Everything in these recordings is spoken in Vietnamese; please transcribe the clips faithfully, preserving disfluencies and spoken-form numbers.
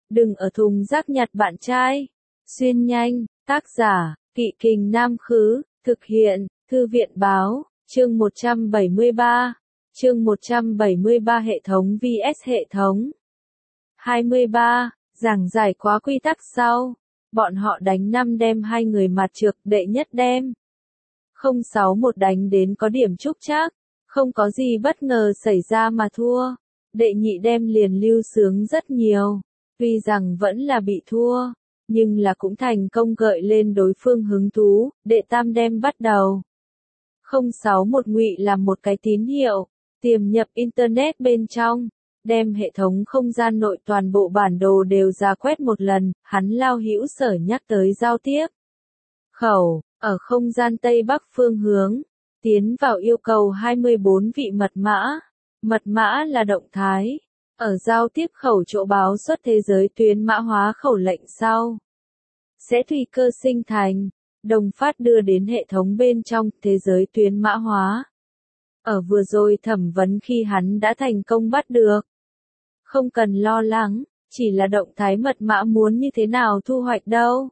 Đừng ở thùng rác nhặt bạn trai. Xuyên nhanh, tác giả, Kỵ Kình Nam Khứ, thực hiện, Thư viện Báo, chương một trăm bảy mươi ba. Chương một trăm bảy mươi ba Hệ thống vs hệ thống. hai mươi ba. Giảng giải quá quy tắc sau. Bọn họ đánh năm đêm hai người mặt trược, đệ nhất đêm. không sáu một đánh đến có điểm trúc trác, không có gì bất ngờ xảy ra mà thua. Đệ nhị đêm liền lưu sướng rất nhiều, tuy rằng vẫn là bị thua, nhưng là cũng thành công gợi lên đối phương hứng thú. Đệ tam đêm bắt đầu. không sáu một ngụy làm một cái tín hiệu, tiềm nhập Internet bên trong, đem hệ thống không gian nội toàn bộ bản đồ đều ra quét một lần. Hắn lao hữu sở nhắc tới giao tiếp khẩu, ở không gian Tây Bắc phương hướng, tiến vào yêu cầu hai mươi bốn vị mật mã. Mật mã là động thái, ở giao tiếp khẩu chỗ báo xuất thế giới tuyến mã hóa khẩu lệnh sau. Sẽ tùy cơ sinh thành, đồng phát đưa đến hệ thống bên trong thế giới tuyến mã hóa. Ở vừa rồi thẩm vấn khi hắn đã thành công bắt được. Không cần lo lắng, chỉ là động thái mật mã muốn như thế nào thu hoạch đâu.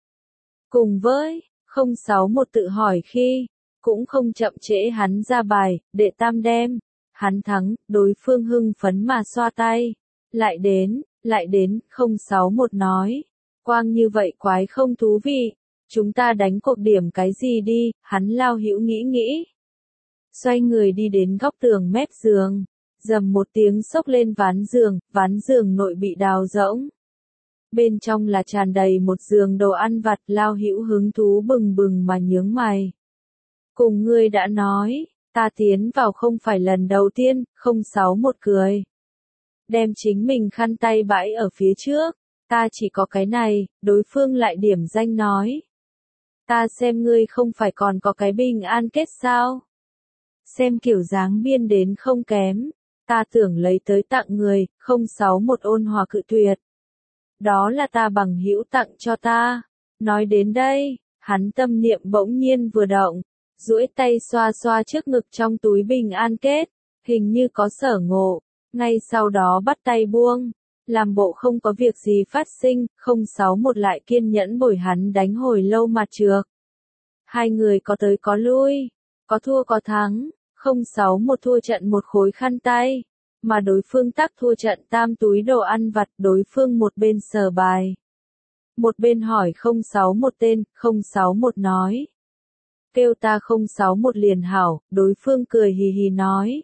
Cùng với, không sáu một tự hỏi khi, cũng không chậm trễ hắn ra bài. Đệ tam đêm, hắn thắng, đối phương hưng phấn mà xoa tay. Lại đến, lại đến, không sáu một nói. Quang như vậy quái không thú vị, chúng ta đánh cuộc điểm cái gì đi. Hắn lao hữu nghĩ nghĩ. Xoay người đi đến góc tường mép giường, dầm một tiếng xốc lên ván giường, ván giường nội bị đào rỗng. Bên trong là tràn đầy một giường đồ ăn vặt. Lao hữu hứng thú bừng bừng mà nhướng mày. Cùng ngươi đã nói, ta tiến vào không phải lần đầu tiên. Không sáu một cười, đem chính mình khăn tay bãi ở phía trước. Ta chỉ có cái này. Đối phương lại điểm danh nói, ta xem ngươi không phải còn có cái bình an kết sao? Xem kiểu dáng biên đến không kém, ta tưởng lấy tới tặng người. Không sáu một ôn hòa cự tuyệt. Đó là ta bằng hữu tặng cho ta. Nói đến đây, hắn tâm niệm bỗng nhiên vừa động, duỗi tay xoa xoa trước ngực trong túi bình an kết, hình như có sở ngộ, ngay sau đó bắt tay buông, làm bộ không có việc gì phát sinh. Không sáu một lại kiên nhẫn bồi hắn đánh hồi lâu mặt trược. Hai người có tới có lui, có thua có thắng. Không sáu một thua trận một khối khăn tay, mà đối phương tắc thua trận tam túi đồ ăn vặt. Đối phương một bên sờ bài, một bên hỏi không sáu một tên. Không sáu một nói, kêu ta không sáu một liền hảo. Đối phương cười hì hì nói,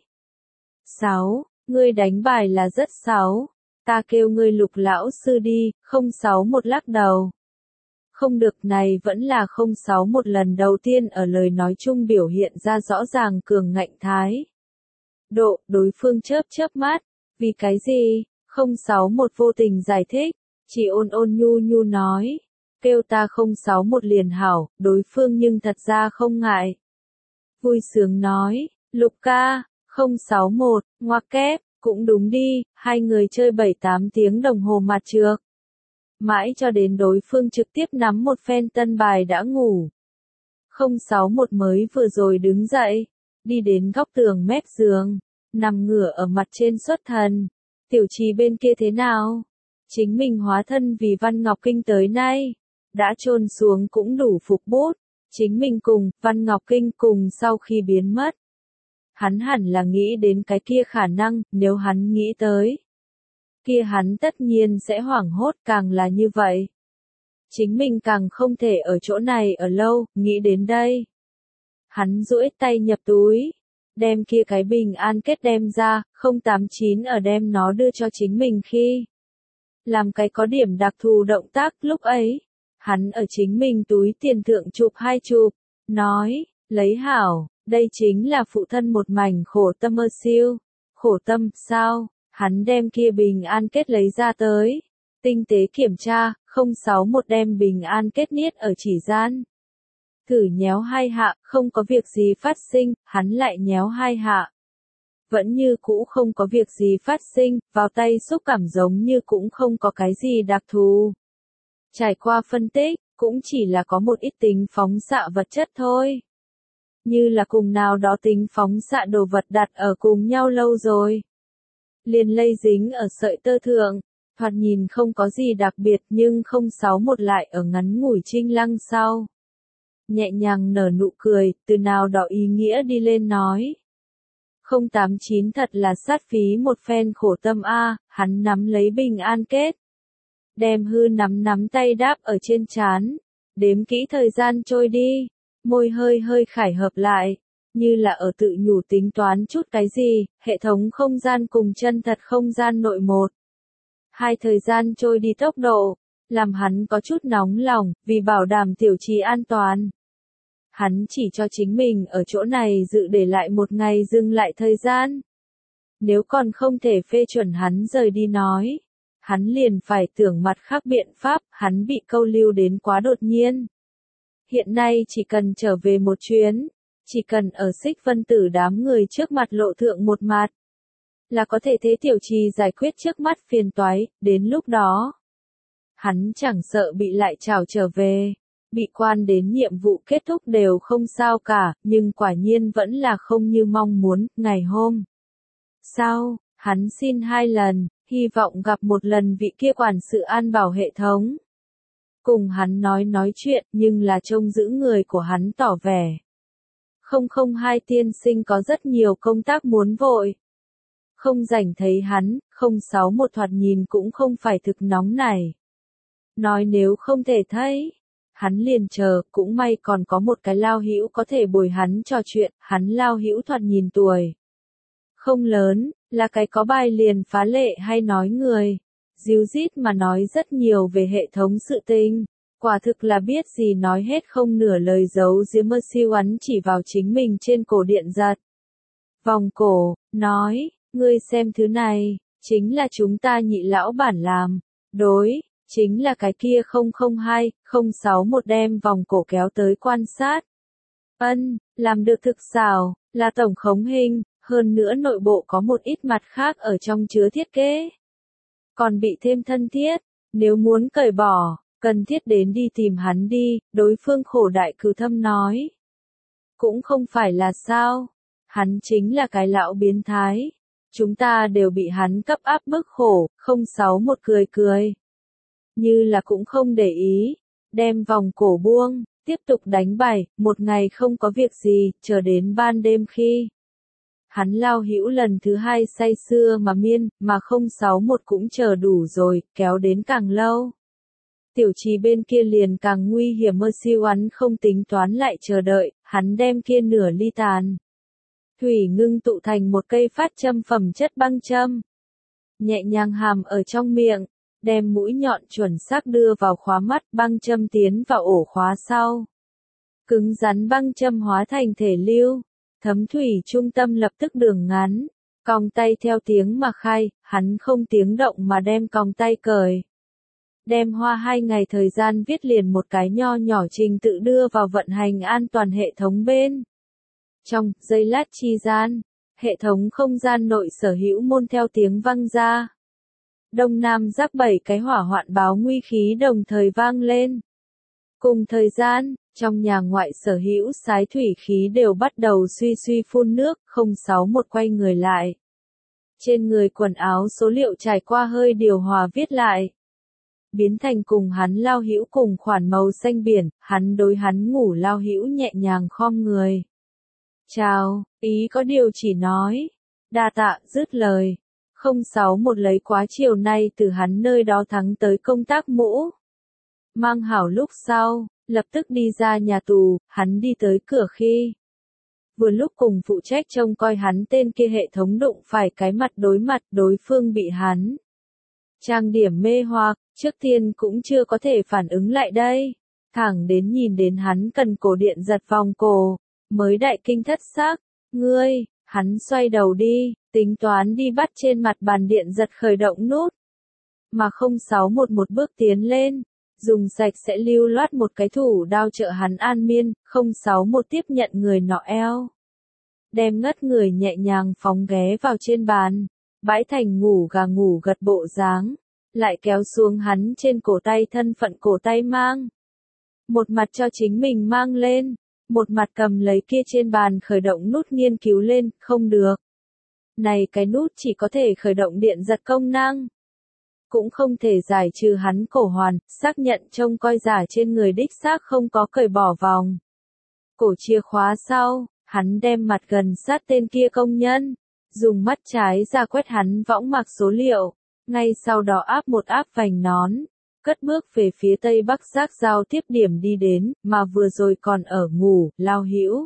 sáu, ngươi đánh bài là rất sáu, ta kêu ngươi Lục lão sư đi. Không sáu một lắc đầu. Không được, này vẫn là không sáu một lần đầu tiên ở lời nói chung biểu hiện ra rõ ràng cường ngạnh thái độ. Đối phương chớp chớp mắt, vì cái gì? Không sáu một vô tình giải thích, chỉ ôn ôn nhu nhu nói, kêu ta không sáu một liền hảo. Đối phương nhưng thật ra không ngại, vui sướng nói, Lục ca. Không sáu một, ngoặc kép, cũng đúng đi. Hai người chơi bảy tám tiếng đồng hồ mặt trược, mãi cho đến đối phương trực tiếp nắm một phen tân bài đã ngủ. Không sáu một mới vừa rồi đứng dậy, đi đến góc tường mép giường, nằm ngửa ở mặt trên xuất thần. Tiểu Trì bên kia thế nào? Chính mình hóa thân vì Văn Ngọc Kinh tới nay, đã chôn xuống cũng đủ phục bút. Chính mình cùng Văn Ngọc Kinh cùng sau khi biến mất, hắn hẳn là nghĩ đến cái kia khả năng. Nếu hắn nghĩ tới, kia hắn tất nhiên sẽ hoảng hốt. Càng là như vậy, chính mình càng không thể ở chỗ này ở lâu. Nghĩ đến đây, hắn duỗi tay nhập túi, đem kia cái bình an kết đem ra. Không tám chín ở đem nó đưa cho chính mình khi, làm cái có điểm đặc thù động tác. Lúc ấy, hắn ở chính mình túi tiền thượng chụp hai chụp, nói, lấy hảo, đây chính là phụ thân một mảnh khổ tâm ơ siêu. Khổ tâm, sao? Hắn đem kia bình an kết lấy ra tới, tinh tế kiểm tra. Không sáu một đem bình an kết niết ở chỉ gian, thử nhéo hai hạ, không có việc gì phát sinh. Hắn lại nhéo hai hạ, vẫn như cũ không có việc gì phát sinh. Vào tay xúc cảm giống như cũng không có cái gì đặc thù. Trải qua phân tích, cũng chỉ là có một ít tính phóng xạ vật chất thôi. Như là cùng nào đó tính phóng xạ đồ vật đặt ở cùng nhau lâu rồi, liền lây dính ở sợi tơ thượng, Thoạt nhìn không có gì đặc biệt nhưng không sáu một lại ở ngắn ngủi trinh lăng sau. Nhẹ nhàng nở nụ cười, từ nào đó ý nghĩa đi lên nói. không tám chín thật là sát phí một phen khổ tâm a, hắn nắm lấy bình an kết. Đem hư nắm nắm tay đáp ở trên trán, đếm kỹ thời gian trôi đi, môi hơi hơi khải hợp lại, như là ở tự nhủ tính toán chút cái gì, hệ thống không gian cùng chân thật không gian nội một. Hai thời gian trôi đi tốc độ, làm hắn có chút nóng lòng, vì bảo đảm tiểu trì an toàn. Hắn chỉ cho chính mình ở chỗ này dự để lại một ngày dừng lại thời gian. Nếu còn không thể phê chuẩn hắn rời đi nói, hắn liền phải tưởng mặt khác biện pháp, hắn bị câu lưu đến quá đột nhiên. Hiện nay chỉ cần trở về một chuyến, chỉ cần ở Xích Vân Tử đám người trước mặt lộ thượng một mặt, là có thể thế tiểu trì giải quyết trước mắt phiền toái, đến lúc đó. Hắn chẳng sợ bị lại trảo trở về, bị quan đến nhiệm vụ kết thúc đều không sao cả, nhưng quả nhiên vẫn là không như mong muốn, ngày hôm. Sau, hắn xin hai lần, hy vọng gặp một lần vị kia quản sự an bảo hệ thống. Cùng hắn nói nói chuyện nhưng là trông giữ người của hắn tỏ vẻ. không không hai tiên sinh có rất nhiều công tác muốn vội. Không rảnh thấy hắn, không sáu một thoạt nhìn cũng không phải thực nóng này. Nói nếu không thể thấy, hắn liền chờ, cũng may còn có một cái lao hữu có thể bồi hắn trò chuyện, hắn lao hữu thoạt nhìn tuổi. Không lớn, là cái có bài liền phá lệ hay nói người. Díu dít mà nói rất nhiều về hệ thống sự tình. Quả thực là biết gì nói hết không nửa lời giấu giếm mơ siêu ắn chỉ vào chính mình trên cổ điện giật. Vòng cổ, nói, ngươi xem thứ này, chính là chúng ta nhị lão bản làm. Đối, chính là cái kia không không hai, không sáu một đem vòng cổ kéo tới quan sát. Ân, làm được thực xảo, là tổng khống hình, hơn nữa nội bộ có một ít mặt khác ở trong chứa thiết kế. Còn bị thêm thân thiết, nếu muốn cởi bỏ, cần thiết đến đi tìm hắn đi, đối phương khổ đại cừu thâm nói. Cũng không phải là sao, hắn chính là cái lão biến thái. Chúng ta đều bị hắn cấp áp bức khổ, không sáu một cười cười. Như là cũng không để ý, đem vòng cổ buông, tiếp tục đánh bài, một ngày không có việc gì, chờ đến ban đêm khi. Hắn lao hữu lần thứ hai say sưa mà miên, mà không sáu một cũng chờ đủ rồi, kéo đến càng lâu. Tiểu trì bên kia liền càng nguy hiểm mơ siêu hắn không tính toán lại chờ đợi, hắn đem kia nửa ly tàn. Thủy ngưng tụ thành một cây phát châm phẩm chất băng châm. Nhẹ nhàng hàm ở trong miệng, đem mũi nhọn chuẩn xác đưa vào khóa mắt băng châm tiến vào ổ khóa sau. Cứng rắn băng châm hóa thành thể lưu, thấm thủy trung tâm lập tức đường ngắn, còng tay theo tiếng mà khai, hắn không tiếng động mà đem còng tay cởi. Đem hoa hai ngày thời gian viết liền một cái nho nhỏ trình tự đưa vào vận hành an toàn hệ thống bên. Trong giây lát chi gian, hệ thống không gian nội sở hữu môn theo tiếng vang ra. Đông Nam rắc bảy cái hỏa hoạn báo nguy khí đồng thời vang lên. Cùng thời gian, trong nhà ngoại sở hữu sái thủy khí đều bắt đầu suy suy phun nước, không sáu một quay người lại. Trên người quần áo số liệu trải qua hơi điều hòa viết lại. Biến thành cùng hắn lao hữu cùng khoản màu xanh biển, hắn đối hắn ngủ lao hữu nhẹ nhàng khom người. Chào, ý có điều chỉ nói. Đa tạ, dứt lời. không sáu một lấy quá chiều nay từ hắn nơi đó thắng tới công tác mũ. Mang hảo lúc sau, lập tức đi ra nhà tù, hắn đi tới cửa khi. Vừa lúc cùng phụ trách trông coi hắn tên kia hệ thống đụng phải cái mặt đối mặt đối phương bị hắn. Trang điểm mê hoặc, trước tiên cũng chưa có thể phản ứng lại đây. Thẳng đến nhìn đến hắn cần cổ điện giật vòng cổ, mới đại kinh thất xác. Ngươi, hắn xoay đầu đi, tính toán đi bắt trên mặt bàn điện giật khởi động nút. Mà không sáu một một bước tiến lên, dùng sạch sẽ lưu loát một cái thủ đao trợ hắn an miên, không sáu một tiếp nhận người nọ eo. Đem ngất người nhẹ nhàng phóng ghé vào trên bàn, bãi thành ngủ gà ngủ gật bộ dáng, lại kéo xuống hắn trên cổ tay thân phận cổ tay mang. Một mặt cho chính mình mang lên, một mặt cầm lấy kia trên bàn khởi động nút nghiên cứu lên, không được. Này cái nút chỉ có thể khởi động điện giật công năng. cũng không thể giải trừ hắn cổ hoàn, xác nhận trông coi giả trên người đích xác không có cởi bỏ vòng cổ chìa khóa sau, hắn đem mặt gần sát tên kia công nhân, dùng mắt trái ra quét hắn võng mạc số liệu, ngay sau đó áp một áp vành nón, cất bước về phía tây bắc giác giao tiếp điểm đi đến, mà vừa rồi còn ở ngủ, Lao Hữu.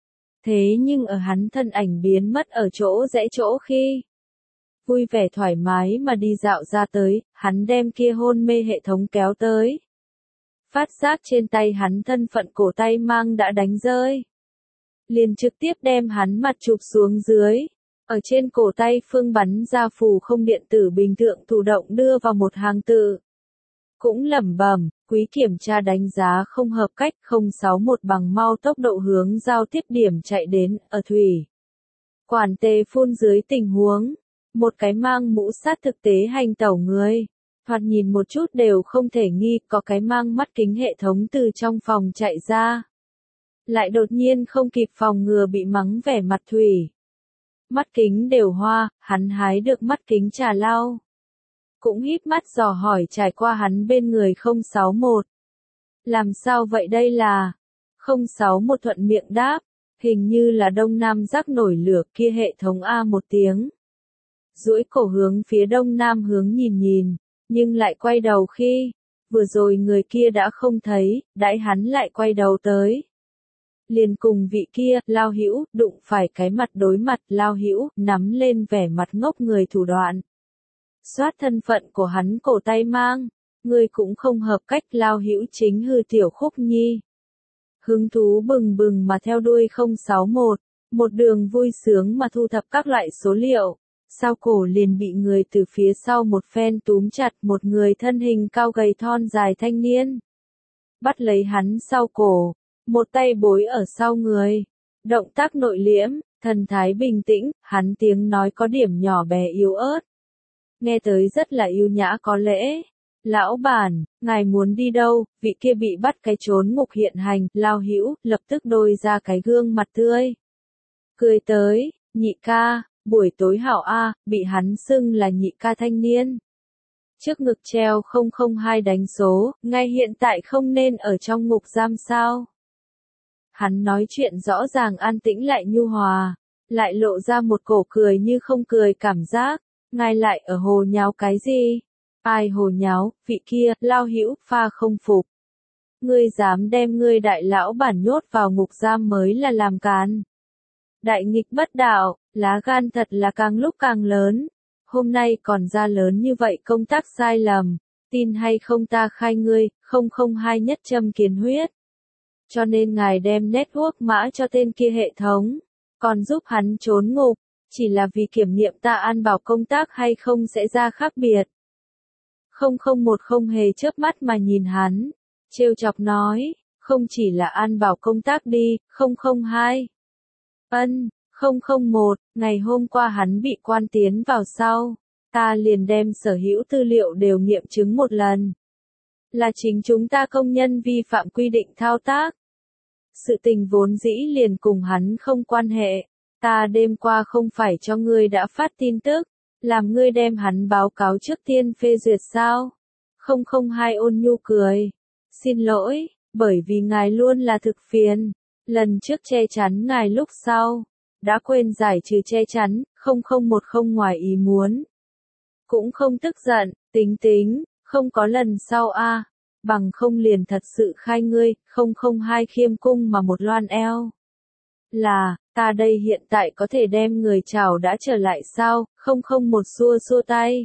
Thế nhưng ở hắn thân ảnh biến mất ở chỗ rẽ chỗ khi vui vẻ thoải mái mà đi dạo ra tới, hắn đem kia hôn mê hệ thống kéo tới. Phát giác trên tay hắn thân phận cổ tay mang đã đánh rơi. Liền trực tiếp đem hắn mặt chụp xuống dưới. Ở trên cổ tay phương bắn ra phù không điện tử bình tượng thụ động đưa vào một hàng tự. Cũng lẩm bẩm, quý kiểm tra đánh giá không hợp cách không sáu một bằng mau tốc độ hướng giao tiếp điểm chạy đến, ở thủy. Quản tề phun dưới tình huống. Một cái mang mũ sát thực tế hành tẩu người. Thoạt nhìn một chút đều không thể nghi, có cái mang mắt kính hệ thống từ trong phòng chạy ra. Lại đột nhiên không kịp phòng ngừa bị mắng vẻ mặt thủy. Mắt kính đều hoa, hắn hái được mắt kính trà lau. Cũng híp mắt dò hỏi trải qua hắn bên người không sáu một. Làm sao vậy đây là? không sáu một thuận miệng đáp, hình như là đông nam giác nổi lửa kia hệ thống A một tiếng. Duỗi cổ hướng phía đông nam hướng nhìn nhìn, nhưng lại quay đầu khi, vừa rồi người kia đã không thấy, đãi hắn lại quay đầu tới. Liền cùng vị kia, Lao Hữu, đụng phải cái mặt đối mặt, Lao Hữu, nắm lên vẻ mặt ngốc người thủ đoạn. Soát thân phận của hắn cổ tay mang, người cũng không hợp cách, Lao Hữu chính hư tiểu khúc nhi. Hứng thú bừng bừng mà theo đuôi không sáu một, một đường vui sướng mà thu thập các loại số liệu. Sau cổ liền bị người từ phía sau một phen túm chặt, một người thân hình cao gầy thon dài thanh niên. Bắt lấy hắn sau cổ, một tay bối ở sau người. Động tác nội liễm, thần thái bình tĩnh, hắn tiếng nói có điểm nhỏ bé yếu ớt. Nghe tới rất là yêu nhã có lễ. Lão bản, ngài muốn đi đâu? Vị kia bị bắt cái trốn ngục hiện hành, Lao Hữu, lập tức đôi ra cái gương mặt tươi. Cười tới, nhị ca. Buổi tối hảo A, bị hắn xưng là nhị ca thanh niên. Trước ngực treo không không hai đánh số, ngay hiện tại không nên ở trong ngục giam sao. Hắn nói chuyện rõ ràng an tĩnh lại nhu hòa, lại lộ ra một cổ cười như không cười cảm giác, ngài lại ở hồ nháo cái gì? Ai hồ nháo, vị kia, Lao Hữu, pha không phục. Ngươi dám đem ngươi đại lão bản nhốt vào ngục giam mới là làm càn. Đại nghịch bất đạo, lá gan thật là càng lúc càng lớn. Hôm nay còn ra lớn như vậy công tác sai lầm, tin hay không ta khai ngươi, không không hai nhất châm kiến huyết. Cho nên ngài đem network mã cho tên kia hệ thống, còn giúp hắn trốn ngục, chỉ là vì kiểm nghiệm ta an bảo công tác hay không sẽ ra khác biệt. không không một không hề chớp mắt mà nhìn hắn, trêu chọc nói, không chỉ là an bảo công tác đi, không không hai. Ân, không không một, ngày hôm qua hắn bị quan tiến vào sau, ta liền đem sở hữu tư liệu đều nghiệm chứng một lần. Là chính chúng ta công nhân vi phạm quy định thao tác. Sự tình vốn dĩ liền cùng hắn không quan hệ, ta đêm qua không phải cho ngươi đã phát tin tức, làm ngươi đem hắn báo cáo trước tiên phê duyệt sao? không không hai ôn nhu cười, xin lỗi, bởi vì ngài luôn là thực phiền. Lần trước che chắn ngài lúc sau, đã quên giải trừ che chắn, không không một không ngoài ý muốn. Cũng không tức giận, tính tính, không có lần sau a, bằng không liền thật sự khai ngươi, không không hai khiêm cung mà một loan eo. Là, ta đây hiện tại có thể đem người chào đã trở lại sao, không không một xua xua tay.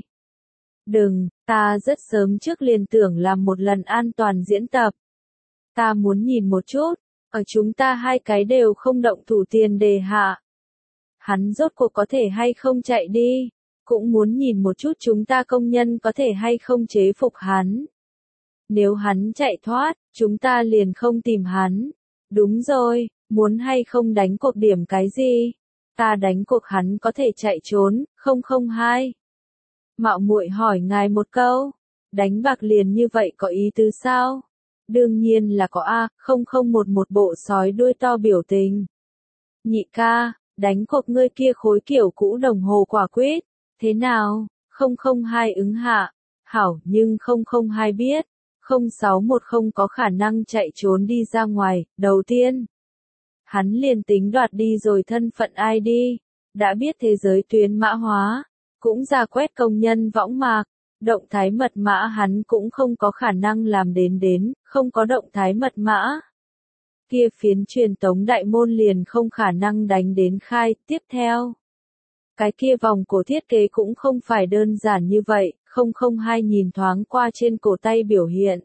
Đừng, ta rất sớm trước liền tưởng làm một lần an toàn diễn tập. Ta muốn nhìn một chút. Ở chúng ta hai cái đều không động thủ tiền đề hạ. Hắn rốt cuộc có thể hay không chạy đi, cũng muốn nhìn một chút chúng ta công nhân có thể hay không chế phục hắn. Nếu hắn chạy thoát, chúng ta liền không tìm hắn. Đúng rồi, muốn hay không đánh cuộc điểm cái gì? Ta đánh cuộc hắn có thể chạy trốn, không không hai. Mạo muội hỏi ngài một câu, đánh bạc liền như vậy có ý tứ sao? Đương nhiên là có A, không không một một bộ sói đuôi to biểu tình. Nhị ca, đánh cuộc ngươi kia khối kiểu cũ đồng hồ quả quyết, thế nào? không không hai ứng hạ, Hảo, nhưng không không hai biết, không sáu một không có khả năng chạy trốn đi ra ngoài. Đầu tiên, hắn liền tính đoạt đi rồi thân phận i đê, đã biết thế giới tuyến mã hóa, cũng ra quét công nhân võng mạc, động thái mật mã hắn cũng không có khả năng làm đến đến, không có động thái mật mã. Kia phiến truyền tống đại môn liền không khả năng đánh đến khai. Tiếp theo, cái kia vòng cổ thiết kế cũng không phải đơn giản như vậy. Không không hai nhìn thoáng qua trên cổ tay biểu hiện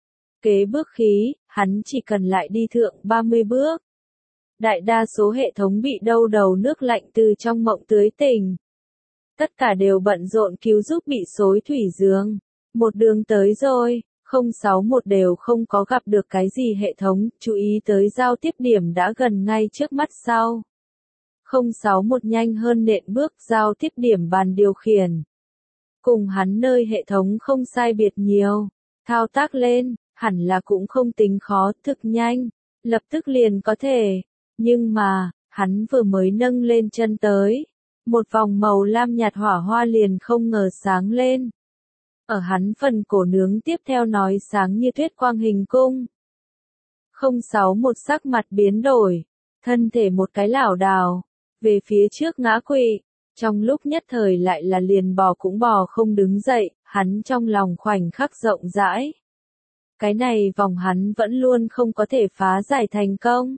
kế bước khí, hắn chỉ cần lại đi thượng ba mươi bước. Đại đa số hệ thống bị đâu đầu nước lạnh từ trong mộng tưới tỉnh. Tất cả đều bận rộn cứu giúp bị xối thủy dương. Một đường tới rồi, không sáu một đều không có gặp được cái gì hệ thống, chú ý tới giao tiếp điểm đã gần ngay trước mắt sau. không sáu một nhanh hơn nện bước giao tiếp điểm bàn điều khiển. Cùng hắn nơi hệ thống không sai biệt nhiều. Thao tác lên, hẳn là cũng không tính khó, thực nhanh, lập tức liền có thể. Nhưng mà, hắn vừa mới nâng lên chân tới. Một vòng màu lam nhạt hỏa hoa liền không ngờ sáng lên. Ở hắn phần cổ nướng tiếp theo nói sáng như tuyết quang hình cung. không sáu một sắc mặt biến đổi, thân thể một cái lảo đảo, về phía trước ngã quỵ, trong lúc nhất thời lại là liền bò cũng bò không đứng dậy, hắn trong lòng khoảnh khắc rộng rãi. Cái này vòng hắn vẫn luôn không có thể phá giải thành công.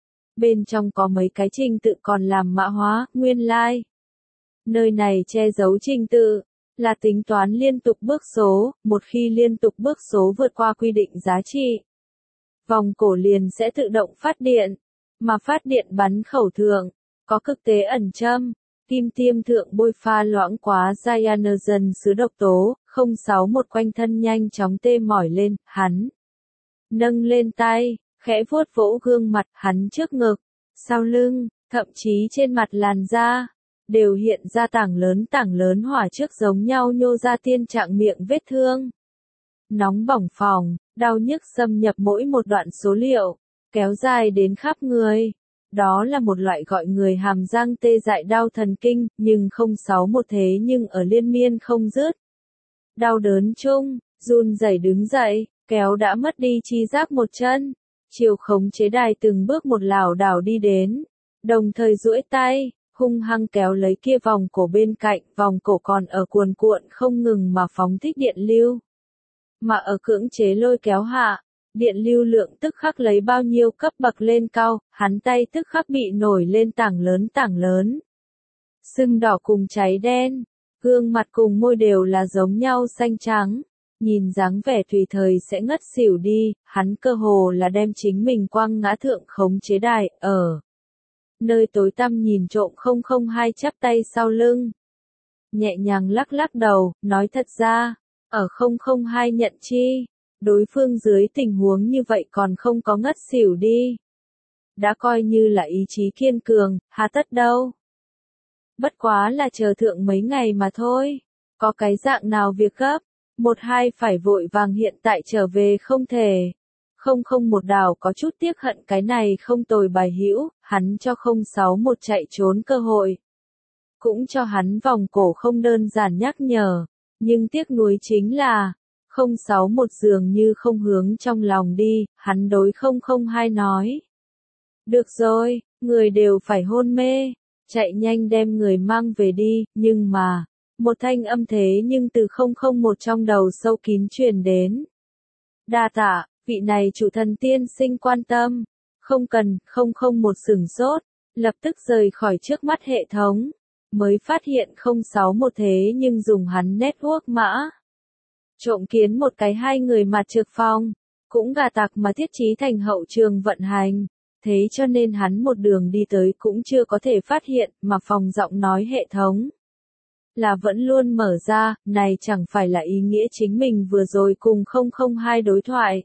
Bên trong có mấy cái trình tự còn làm mã hóa, nguyên lai. Like. Nơi này che giấu trình tự, là tính toán liên tục bước số, một khi liên tục bước số vượt qua quy định giá trị. Vòng cổ liền sẽ tự động phát điện, mà phát điện bắn khẩu thượng, có cực tế ẩn châm, kim tiêm thượng bôi pha loãng quá cyanurgen sứ độc tố, không sáu một quanh thân nhanh chóng tê mỏi lên, hắn nâng lên tay, khẽ vuốt vỗ gương mặt hắn trước ngực, sau lưng, thậm chí trên mặt làn da, đều hiện ra tảng lớn tảng lớn hỏa trước giống nhau nhô ra tiên trạng miệng vết thương. Nóng bỏng phòng, đau nhức xâm nhập mỗi một đoạn số liệu, kéo dài đến khắp người. Đó là một loại gọi người hàm răng tê dại đau thần kinh, nhưng không sáu một thế nhưng ở liên miên không dứt. Đau đớn chung, run rẩy đứng dậy, kéo đã mất đi chi giác một chân, chiều khống chế đài từng bước một lảo đảo đi đến, đồng thời duỗi tay, hung hăng kéo lấy kia vòng cổ bên cạnh, vòng cổ còn ở cuồn cuộn không ngừng mà phóng thích điện lưu. Mà ở cưỡng chế lôi kéo hạ, điện lưu lượng tức khắc lấy bao nhiêu cấp bậc lên cao, hắn tay tức khắc bị nổi lên tảng lớn tảng lớn. Sưng đỏ cùng cháy đen, gương mặt cùng môi đều là giống nhau xanh trắng, nhìn dáng vẻ tùy thời sẽ ngất xỉu đi, hắn cơ hồ là đem chính mình quăng ngã thượng khống chế đài, ở nơi tối tăm nhìn trộm không không hai chắp tay sau lưng. Nhẹ nhàng lắc lắc đầu, nói thật ra, ở không không hai nhận chi, đối phương dưới tình huống như vậy còn không có ngất xỉu đi. Đã coi như là ý chí kiên cường, hà tất đâu. Bất quá là chờ thượng mấy ngày mà thôi, có cái dạng nào việc gấp, một hai phải vội vàng hiện tại trở về không thể. Không không một đào có chút tiếc hận cái này không tồi bài hữu, hắn cho không sáu một chạy trốn cơ hội. Cũng cho hắn vòng cổ không đơn giản nhắc nhở, nhưng tiếc nuối chính là, không sáu một dường như không hướng trong lòng đi, hắn đối không không hai nói. Được rồi, người đều phải hôn mê, chạy nhanh đem người mang về đi, nhưng mà, một thanh âm thế nhưng từ không không một trong đầu sâu kín truyền đến. Đa tạ, vị này chủ thần tiên sinh quan tâm, không cần, không không một sửng sốt, lập tức rời khỏi trước mắt hệ thống, mới phát hiện không sáu một thế nhưng dùng hắn network mã. Trộm kiến một cái hai người mặt trực phong, cũng gà tặc mà thiết trí thành hậu trường vận hành, thế cho nên hắn một đường đi tới cũng chưa có thể phát hiện mà phòng giọng nói hệ thống. Là vẫn luôn mở ra, này chẳng phải là ý nghĩa chính mình vừa rồi cùng không không hai đối thoại.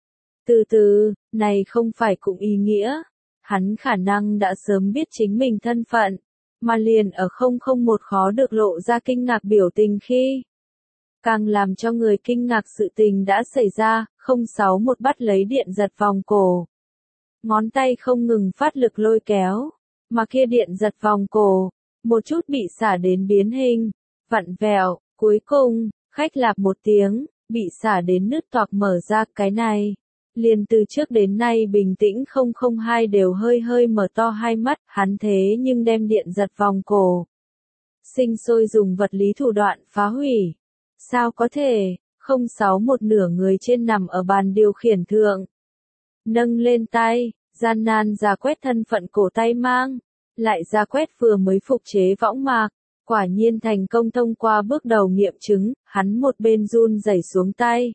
Từ từ, này không phải cũng ý nghĩa, hắn khả năng đã sớm biết chính mình thân phận, mà liền ở không không một khó được lộ ra kinh ngạc biểu tình khi. Càng làm cho người kinh ngạc sự tình đã xảy ra, không sáu một bắt lấy điện giật vòng cổ. Ngón tay không ngừng phát lực lôi kéo, mà kia điện giật vòng cổ, một chút bị xả đến biến hình, vặn vẹo, cuối cùng, Khách lạp một tiếng, bị xả đến nứt toạc mở ra cái này. Liền từ trước đến nay bình tĩnh không không hai đều hơi hơi mở to hai mắt, hắn thế nhưng đem điện giật vòng cổ. Sinh sôi dùng vật lý thủ đoạn phá hủy. Sao có thể, không sáu một nửa người trên nằm ở bàn điều khiển thượng. Nâng lên tay, gian nan ra quét thân phận cổ tay mang, lại ra quét vừa mới phục chế võng mạc. Quả nhiên thành công thông qua bước đầu nghiệm chứng, hắn một bên run rẩy xuống tay.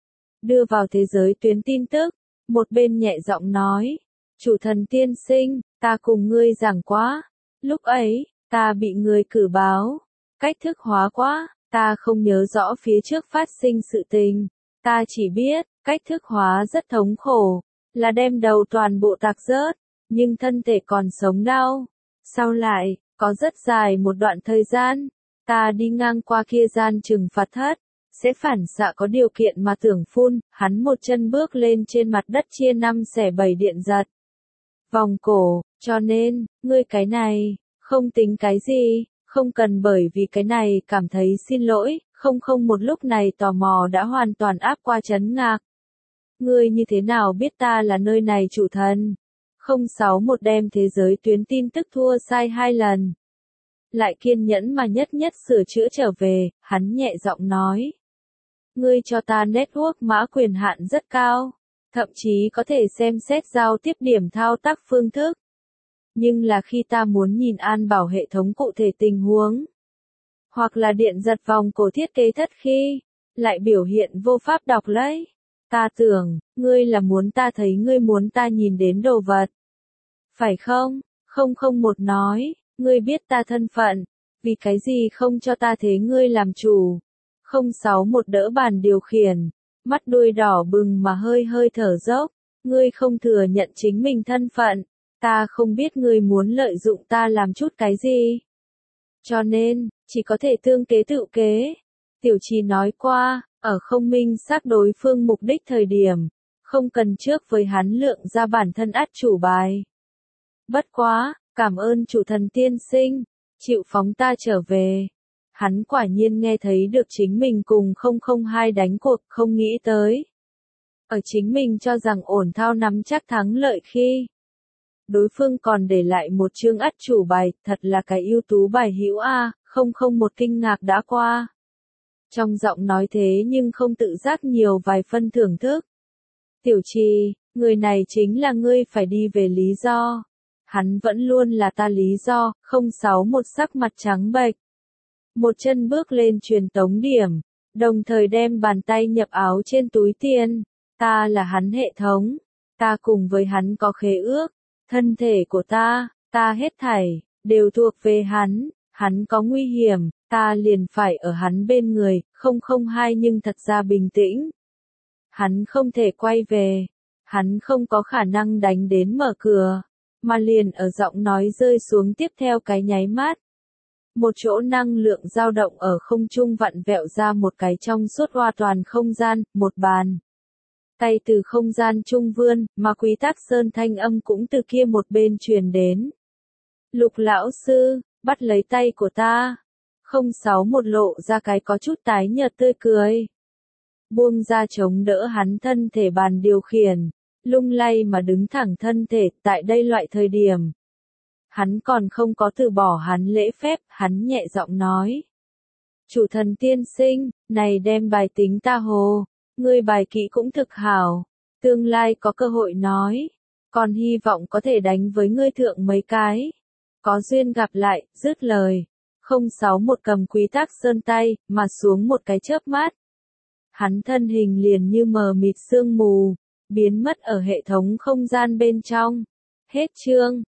Đưa vào thế giới tuyến tin tức, một bên nhẹ giọng nói, chủ thần tiên sinh, ta cùng ngươi giảng quá, lúc ấy, ta bị người cử báo, cách thức hóa quá, ta không nhớ rõ phía trước phát sinh sự tình, ta chỉ biết, cách thức hóa rất thống khổ, là đem đầu toàn bộ tạc rớt, nhưng thân thể còn sống đau. Sau lại, có rất dài một đoạn thời gian, ta đi ngang qua kia gian trừng phạt thất, sẽ phản xạ có điều kiện mà tưởng phun, hắn một chân bước lên trên mặt đất chia năm xẻ bảy điện giật. Vòng cổ, cho nên, ngươi cái này, không tính cái gì, không cần bởi vì cái này cảm thấy xin lỗi, không không một lúc này tò mò đã hoàn toàn áp qua chấn ngạc. Ngươi như thế nào biết ta là nơi này chủ thần? không sáu một đem thế giới tuyến tin tức thua sai hai lần. Lại kiên nhẫn mà nhất nhất sửa chữa trở về, hắn nhẹ giọng nói. Ngươi cho ta network mã quyền hạn rất cao, thậm chí có thể xem xét giao tiếp điểm thao tác phương thức. Nhưng là khi ta muốn nhìn an bảo hệ thống cụ thể tình huống, hoặc là điện giật vòng cổ thiết kế thất khi, lại biểu hiện vô pháp đọc lấy. Ta tưởng, ngươi là muốn ta thấy ngươi muốn ta nhìn đến đồ vật. Phải không? không không một nói, ngươi biết ta thân phận, vì cái gì không cho ta thế ngươi làm chủ. không sáu một đỡ bàn điều khiển, mắt đuôi đỏ bừng mà hơi hơi thở dốc, ngươi không thừa nhận chính mình thân phận, ta không biết ngươi muốn lợi dụng ta làm chút cái gì. Cho nên, chỉ có thể tương kế tự kế. Tiểu Trì nói qua, ở không minh xác đối phương mục đích thời điểm, không cần trước với hắn lượng ra bản thân át chủ bài. Bất quá, cảm ơn chủ thần tiên sinh, chịu phóng ta trở về. Hắn quả nhiên nghe thấy được chính mình cùng không không hai đánh cuộc, không nghĩ tới. Ở chính mình cho rằng ổn thao nắm chắc thắng lợi khi đối phương còn để lại một chương ắt chủ bài, thật là cái ưu tú bài hữu a, không không một kinh ngạc đã qua. Trong giọng nói thế nhưng không tự giác nhiều vài phân thưởng thức. Tiểu Trì, người này chính là ngươi phải đi về lý do. Hắn vẫn luôn là ta lý do, không sáu một sắc mặt trắng bệch. Một chân bước lên truyền tống điểm, đồng thời đem bàn tay nhập áo trên túi tiền. Ta là hắn hệ thống, ta cùng với hắn có khế ước, thân thể của ta, ta hết thảy, đều thuộc về hắn, hắn có nguy hiểm, ta liền phải ở hắn bên người, không không hai nhưng thật ra bình tĩnh. Hắn không thể quay về, hắn không có khả năng đánh đến mở cửa, mà liền ở giọng nói rơi xuống tiếp theo cái nháy mắt. Một chỗ năng lượng dao động ở không trung vặn vẹo ra một cái trong suốt hoa toàn không gian, một bàn. Tay từ không gian trung vươn, mà Quý Tắc Sơn thanh âm cũng từ kia một bên truyền đến. Lục lão sư, bắt lấy tay của ta. không sáu một lộ ra cái có chút tái nhợt tươi cười. Buông ra chống đỡ hắn thân thể bàn điều khiển, lung lay mà đứng thẳng thân thể tại đây loại thời điểm. Hắn còn không có từ bỏ hắn lễ phép, hắn nhẹ giọng nói. Chủ thần tiên sinh, này đem bài tính ta hồ, ngươi bài kỹ cũng thực hảo, tương lai có cơ hội nói, còn hy vọng có thể đánh với ngươi thượng mấy cái. Có duyên gặp lại, dứt lời. không sáu một cầm Quý Tắc Sơn tay, mà xuống một cái chớp mắt. Hắn thân hình liền như mờ mịt sương mù, biến mất ở hệ thống không gian bên trong. Hết chương.